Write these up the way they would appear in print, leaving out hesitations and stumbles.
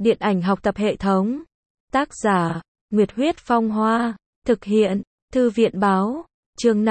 Điện ảnh học tập hệ thống. Tác giả, Nguyệt Huyết Phong Hoa. Thực hiện, Thư viện Báo. Chương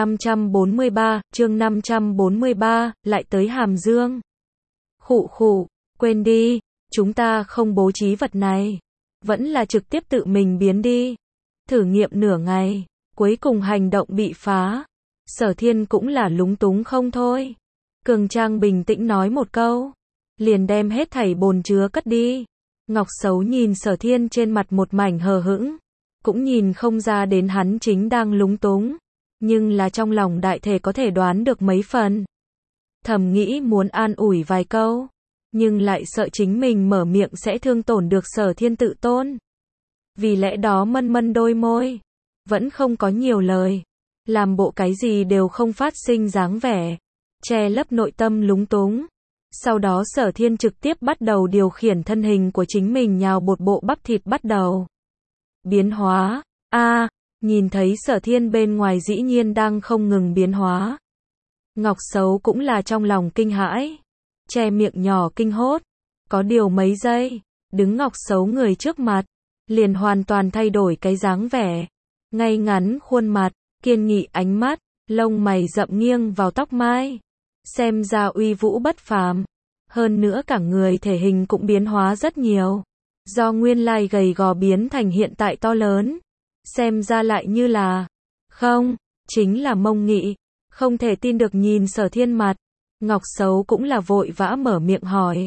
543, lại tới Hàm Dương. Khụ khụ, quên đi, chúng ta không bố trí vật này. Vẫn là trực tiếp tự mình biến đi. Thử nghiệm nửa ngày, cuối cùng hành động bị phá. Sở Thiên cũng là lúng túng không thôi. Cường Trang bình tĩnh nói một câu, liền đem hết thảy bồn chứa cất đi. Ngọc Sấu nhìn Sở Thiên trên mặt một mảnh hờ hững, cũng nhìn không ra đến hắn chính đang lúng túng, nhưng là trong lòng đại thể có thể đoán được mấy phần. Thầm nghĩ muốn an ủi vài câu, nhưng lại sợ chính mình mở miệng sẽ thương tổn được Sở Thiên tự tôn. Vì lẽ đó mân đôi môi, vẫn không có nhiều lời, làm bộ cái gì đều không phát sinh dáng vẻ, che lấp nội tâm lúng túng. Sau đó Sở Thiên trực tiếp bắt đầu điều khiển thân hình của chính mình nhào bột bộ bắp thịt bắt đầu biến hóa. Nhìn thấy Sở Thiên bên ngoài dĩ nhiên đang không ngừng biến hóa. Ngọc Sấu cũng là trong lòng kinh hãi, che miệng nhỏ kinh hốt. Có điều mấy giây, đứng Ngọc Sấu người trước mặt, liền hoàn toàn thay đổi cái dáng vẻ. Ngay ngắn khuôn mặt, kiên nghị ánh mắt, lông mày rậm nghiêng vào tóc mai. Xem ra uy vũ bất phàm. Hơn nữa cả người thể hình cũng biến hóa rất nhiều. Do nguyên lai gầy gò biến thành hiện tại to lớn. Xem ra lại như là, không, chính là mông nghị. Không thể tin được nhìn Sở Thiên mặt. Ngọc Sấu cũng là vội vã mở miệng hỏi.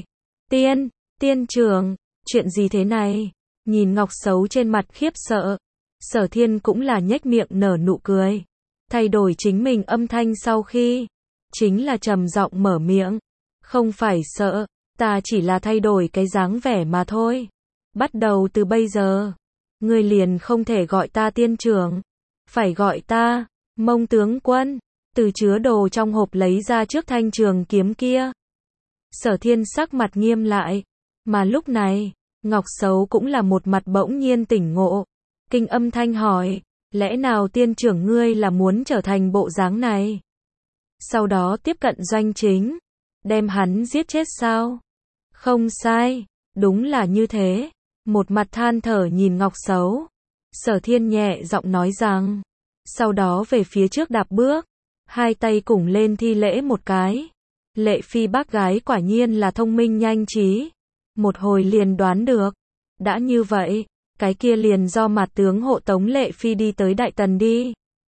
Tiên trưởng, chuyện gì thế này? Nhìn Ngọc Sấu trên mặt khiếp sợ. Sở Thiên cũng là nhếch miệng nở nụ cười. Thay đổi chính mình âm thanh sau khi, chính là trầm giọng mở miệng. Không phải sợ, ta chỉ là thay đổi cái dáng vẻ mà thôi. Bắt đầu từ bây giờ, ngươi liền không thể gọi ta tiên trưởng, phải gọi ta Mông tướng quân. Từ chứa đồ trong hộp lấy ra trước thanh trường kiếm kia. Sở Thiên sắc mặt nghiêm lại, mà lúc này, Ngọc Sấu cũng là một mặt bỗng nhiên tỉnh ngộ, kinh âm thanh hỏi, lẽ nào tiên trưởng ngươi là muốn trở thành bộ dáng này? Sau đó tiếp cận doanh chính, đem hắn giết chết sao? Không sai, đúng là như thế. Một mặt than thở nhìn Ngọc Sấu, Sở Thiên nhẹ giọng nói rằng, sau đó về phía trước đạp bước, hai tay cùng lên thi lễ một cái. Lệ Phi bác gái quả nhiên là thông minh nhanh trí, một hồi liền đoán được. Đã như vậy, cái kia liền do mặt tướng hộ tống Lệ Phi đi tới Đại Tần đi.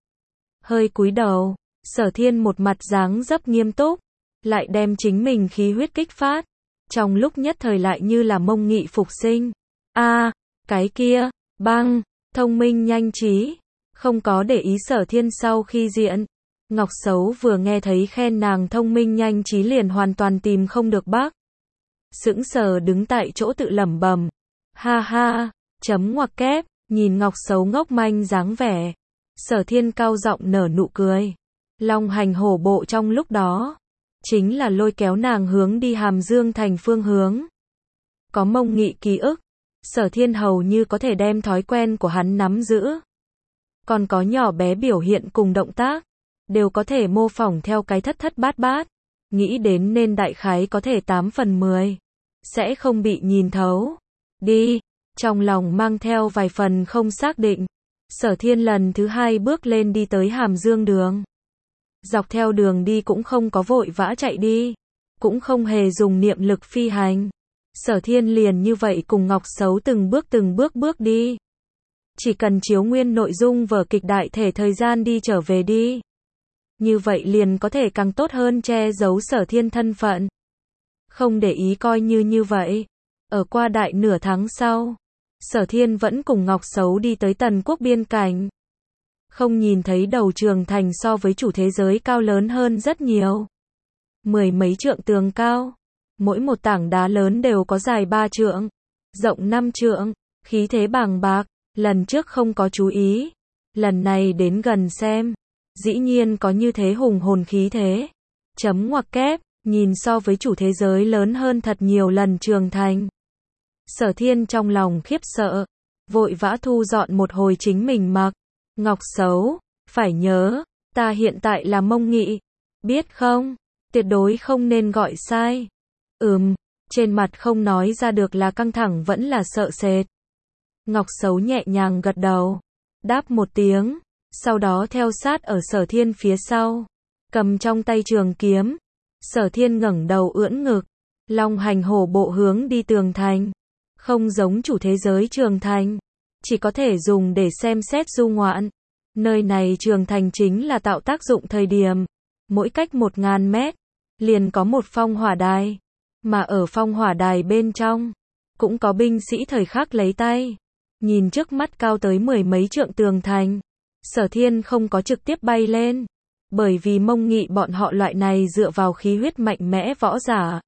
Hơi cúi đầu, Sở Thiên một mặt dáng dấp nghiêm túc, lại đem chính mình khí huyết kích phát, trong lúc nhất thời lại như là mông nghị phục sinh. Cái kia, thông minh nhanh trí, không có để ý Sở Thiên sau khi diện. Ngọc Sấu vừa nghe thấy khen nàng thông minh nhanh trí liền hoàn toàn tìm không được bác. Sững sờ đứng tại chỗ tự lẩm bẩm. Chấm ngoặc kép, nhìn Ngọc Sấu ngốc manh dáng vẻ. Sở Thiên cao giọng nở nụ cười. Long hành hổ bộ trong lúc đó, chính là lôi kéo nàng hướng đi Hàm Dương thành phương hướng. Có mông nghị ký ức, Sở Thiên hầu như có thể đem thói quen của hắn nắm giữ. Còn có nhỏ bé biểu hiện cùng động tác, đều có thể mô phỏng theo cái thất bát. Nghĩ đến nên đại khái có thể 8 phần 10. Sẽ không bị nhìn thấu. Đi, trong lòng mang theo vài phần không xác định. Sở Thiên lần thứ 2 bước lên đi tới Hàm Dương đường. Dọc theo đường đi cũng không có vội vã chạy đi, cũng không hề dùng niệm lực phi hành. Sở Thiên liền như vậy cùng Ngọc Sấu từng bước đi. Chỉ cần chiếu nguyên nội dung vở kịch đại thể thời gian đi trở về đi. Như vậy liền có thể càng tốt hơn che giấu Sở Thiên thân phận. Không để ý coi như vậy. Ở qua đại nửa tháng sau, Sở Thiên vẫn cùng Ngọc Sấu đi tới Tần quốc biên cảnh. Không nhìn thấy đầu trường thành so với chủ thế giới cao lớn hơn rất nhiều. 10 mấy trượng tường cao. Mỗi một tảng đá lớn đều có dài 3 trượng, rộng 5 trượng, khí thế bàng bạc. Lần trước không có chú ý, lần này đến gần xem, dĩ nhiên có như thế hùng hồn khí thế. Chấm ngoặc kép, nhìn so với chủ thế giới lớn hơn thật nhiều lần trường thành. Sở Thiên trong lòng khiếp sợ, vội vã thu dọn một hồi chính mình mặc. Ngọc Sấu, phải nhớ, ta hiện tại là mông nghị, biết không? Tuyệt đối không nên gọi sai. trên mặt không nói ra được là căng thẳng vẫn là sợ sệt. Ngọc Sấu nhẹ nhàng gật đầu, đáp một tiếng, sau đó theo sát ở Sở Thiên phía sau, cầm trong tay trường kiếm. Sở Thiên ngẩng đầu ưỡn ngực, long hành hổ bộ hướng đi tường thành. Không giống chủ thế giới trường thành, chỉ có thể dùng để xem xét du ngoạn. Nơi này trường thành chính là tạo tác dụng thời điểm, mỗi cách 1000 mét, liền có một phong hỏa đài, mà ở phong hỏa đài bên trong, cũng có binh sĩ thời khắc lấy tay. Nhìn trước mắt cao tới 10 mấy trượng tường thành, Sở Thiên không có trực tiếp bay lên, bởi vì Mông Nghị bọn họ loại này dựa vào khí huyết mạnh mẽ võ giả,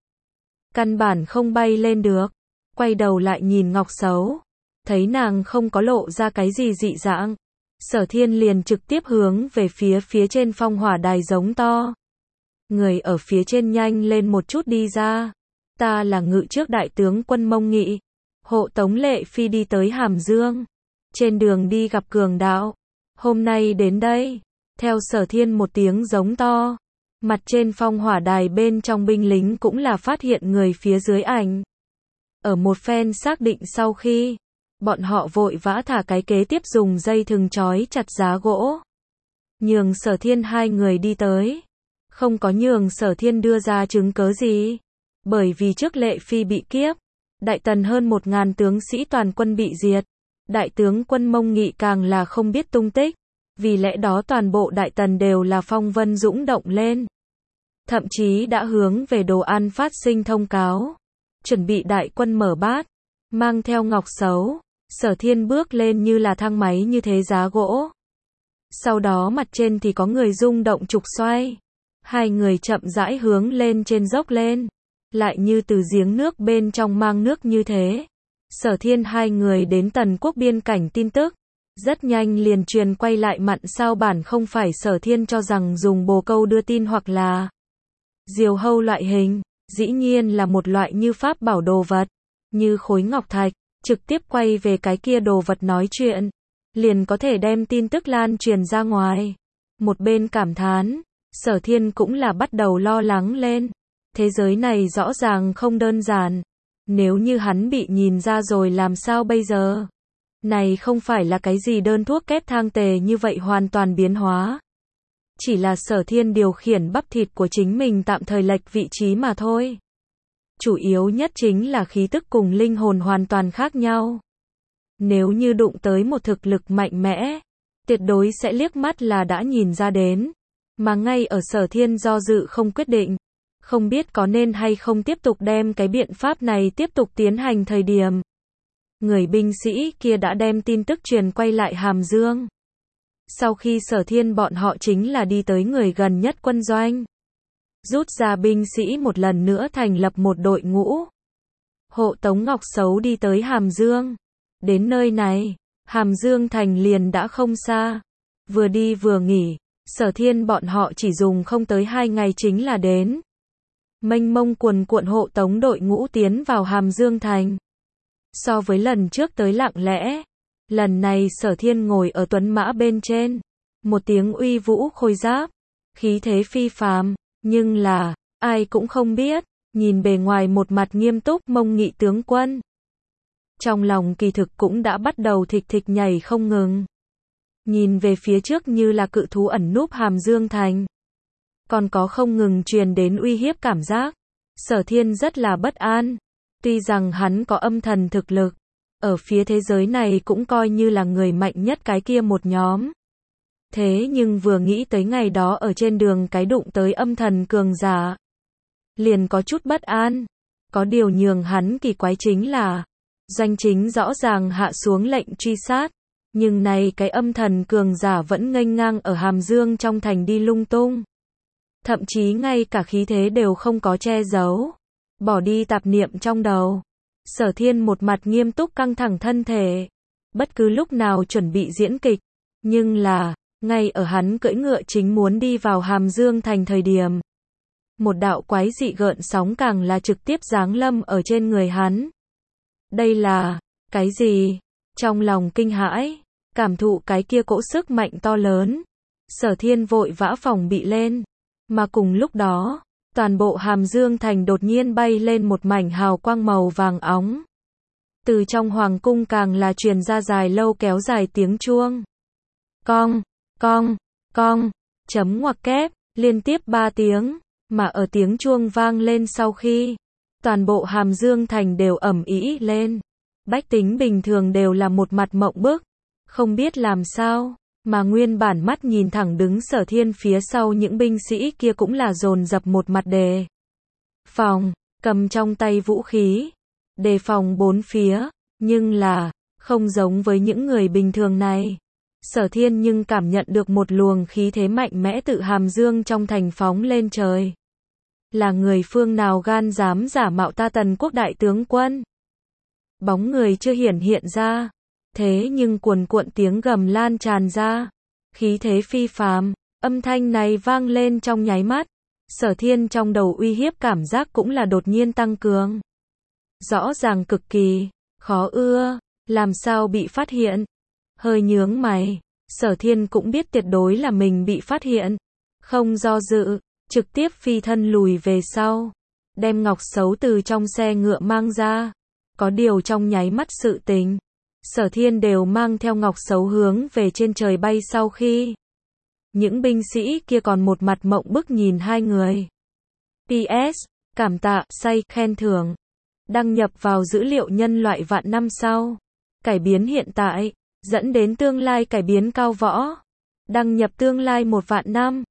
căn bản không bay lên được. Quay đầu lại nhìn Ngọc Sấu, thấy nàng không có lộ ra cái gì dị dạng, Sở Thiên liền trực tiếp hướng về phía trên phong hỏa đài giống to. Người ở phía trên nhanh lên một chút đi ra. Ta là ngự trước đại tướng quân Mông Nghị. Hộ tống Lệ Phi đi tới Hàm Dương. Trên đường đi gặp cường đạo. Hôm nay đến đây. Theo Sở Thiên một tiếng giống to. Mặt trên phong hỏa đài bên trong binh lính cũng là phát hiện người phía dưới ảnh. Ở một phen xác định sau khi, bọn họ vội vã thả cái kế tiếp dùng dây thừng trói chặt giá gỗ. Nhường Sở Thiên hai người đi tới. Không có nhường Sở Thiên đưa ra chứng cớ gì. Bởi vì trước Lệ Phi bị kiếp, đại tần hơn 1000 tướng sĩ toàn quân bị diệt. Đại tướng quân Mông Nghị càng là không biết tung tích. Vì lẽ đó toàn bộ đại tần đều là phong vân dũng động lên. Thậm chí đã hướng về Đồ An phát sinh thông cáo. Chuẩn bị đại quân mở bát. Mang theo Ngọc Sấu, Sở Thiên bước lên như là thang máy như thế giá gỗ. Sau đó mặt trên thì có người rung động trục xoay. Hai người chậm rãi hướng lên trên dốc lên. Lại như từ giếng nước bên trong mang nước như thế. Sở Thiên hai người đến Tần Quốc biên cảnh tin tức. Rất nhanh liền truyền quay lại mặn sao bản không phải Sở Thiên cho rằng dùng bồ câu đưa tin hoặc là diều hâu loại hình. Dĩ nhiên là một loại như pháp bảo đồ vật. Như khối ngọc thạch. Trực tiếp quay về cái kia đồ vật nói chuyện. Liền có thể đem tin tức lan truyền ra ngoài. Một bên cảm thán. Sở Thiên cũng là bắt đầu lo lắng lên. Thế giới này rõ ràng không đơn giản. Nếu như hắn bị nhìn ra rồi làm sao bây giờ? Này không phải là cái gì đơn thuốc kép thang tề như vậy hoàn toàn biến hóa. Chỉ là Sở Thiên điều khiển bắp thịt của chính mình tạm thời lệch vị trí mà thôi. Chủ yếu nhất chính là khí tức cùng linh hồn hoàn toàn khác nhau. Nếu như đụng tới một thực lực mạnh mẽ, tuyệt đối sẽ liếc mắt là đã nhìn ra đến. Mà ngay ở Sở Thiên do dự không quyết định, không biết có nên hay không tiếp tục đem cái biện pháp này tiếp tục tiến hành thời điểm. Người binh sĩ kia đã đem tin tức truyền quay lại Hàm Dương. Sau khi Sở Thiên bọn họ chính là đi tới người gần nhất quân doanh. Rút ra binh sĩ một lần nữa thành lập một đội ngũ. Hộ tống Ngọc Sấu đi tới Hàm Dương. Đến nơi này, Hàm Dương thành liền đã không xa. Vừa đi vừa nghỉ, Sở Thiên bọn họ chỉ dùng không tới 2 ngày chính là đến. Mênh mông cuồn cuộn hộ tống đội ngũ tiến vào Hàm Dương thành. So với lần trước tới lặng lẽ, lần này Sở Thiên ngồi ở tuấn mã bên trên. Một tiếng uy vũ khôi giáp, khí thế phi phàm, nhưng là, ai cũng không biết, nhìn bề ngoài một mặt nghiêm túc Mông Nghị tướng quân. Trong lòng kỳ thực cũng đã bắt đầu thịch thịch nhảy không ngừng. Nhìn về phía trước như là cự thú ẩn núp Hàm Dương thành. Còn có không ngừng truyền đến uy hiếp cảm giác. Sở Thiên rất là bất an. Tuy rằng hắn có âm thần thực lực, ở phía thế giới này cũng coi như là người mạnh nhất cái kia một nhóm. Thế nhưng vừa nghĩ tới ngày đó ở trên đường cái đụng tới âm thần cường giả, liền có chút bất an. Có điều nhường hắn kỳ quái chính là, doanh chính rõ ràng hạ xuống lệnh truy sát, nhưng này cái âm thần cường giả vẫn nghênh ngang ở Hàm Dương trong thành đi lung tung. Thậm chí ngay cả khí thế đều không có che giấu. Bỏ đi tạp niệm trong đầu. Sở Thiên một mặt nghiêm túc căng thẳng thân thể. Bất cứ lúc nào chuẩn bị diễn kịch. Nhưng là, ngay ở hắn cưỡi ngựa chính muốn đi vào Hàm Dương thành thời điểm. Một đạo quái dị gợn sóng càng là trực tiếp giáng lâm ở trên người hắn. Đây là, cái gì? Trong lòng kinh hãi, cảm thụ cái kia cỗ sức mạnh to lớn. Sở Thiên vội vã phòng bị lên. Mà cùng lúc đó, toàn bộ Hàm Dương thành đột nhiên bay lên một mảnh hào quang màu vàng óng. Từ trong hoàng cung càng là truyền ra dài lâu kéo dài tiếng chuông. Cong, cong, cong, chấm ngoặc kép, liên tiếp 3 tiếng, mà ở tiếng chuông vang lên sau khi, toàn bộ Hàm Dương thành đều ầm ĩ lên. Bách tính bình thường đều là một mặt mộng bức, không biết làm sao, mà nguyên bản mắt nhìn thẳng đứng Sở Thiên phía sau những binh sĩ kia cũng là dồn dập một mặt đề phòng, cầm trong tay vũ khí, đề phòng bốn phía, nhưng là, không giống với những người bình thường này. Sở Thiên nhưng cảm nhận được một luồng khí thế mạnh mẽ tự Hàm Dương trong thành phóng lên trời. Là người phương nào gan dám giả mạo ta Tần quốc đại tướng quân? Bóng người chưa hiện ra, thế nhưng cuồn cuộn tiếng gầm lan tràn ra, khí thế phi phàm, âm thanh này vang lên trong nháy mắt, Sở Thiên trong đầu uy hiếp cảm giác cũng là đột nhiên tăng cường. Rõ ràng cực kỳ, khó ưa, làm sao bị phát hiện? Hơi nhướng mày, Sở Thiên cũng biết tuyệt đối là mình bị phát hiện, không do dự, trực tiếp phi thân lùi về sau, đem Ngọc Sấu từ trong xe ngựa mang ra. Có điều trong nháy mắt sự tình, Sở Thiên đều mang theo Ngọc Sấu hướng về trên trời bay sau khi. Những binh sĩ kia còn một mặt mộng bức nhìn hai người. PS, cảm tạ, say, khen thưởng. Đăng nhập vào dữ liệu nhân loại vạn năm sau. Cải biến hiện tại, dẫn đến tương lai cải biến cao võ. Đăng nhập tương lai 1 vạn năm.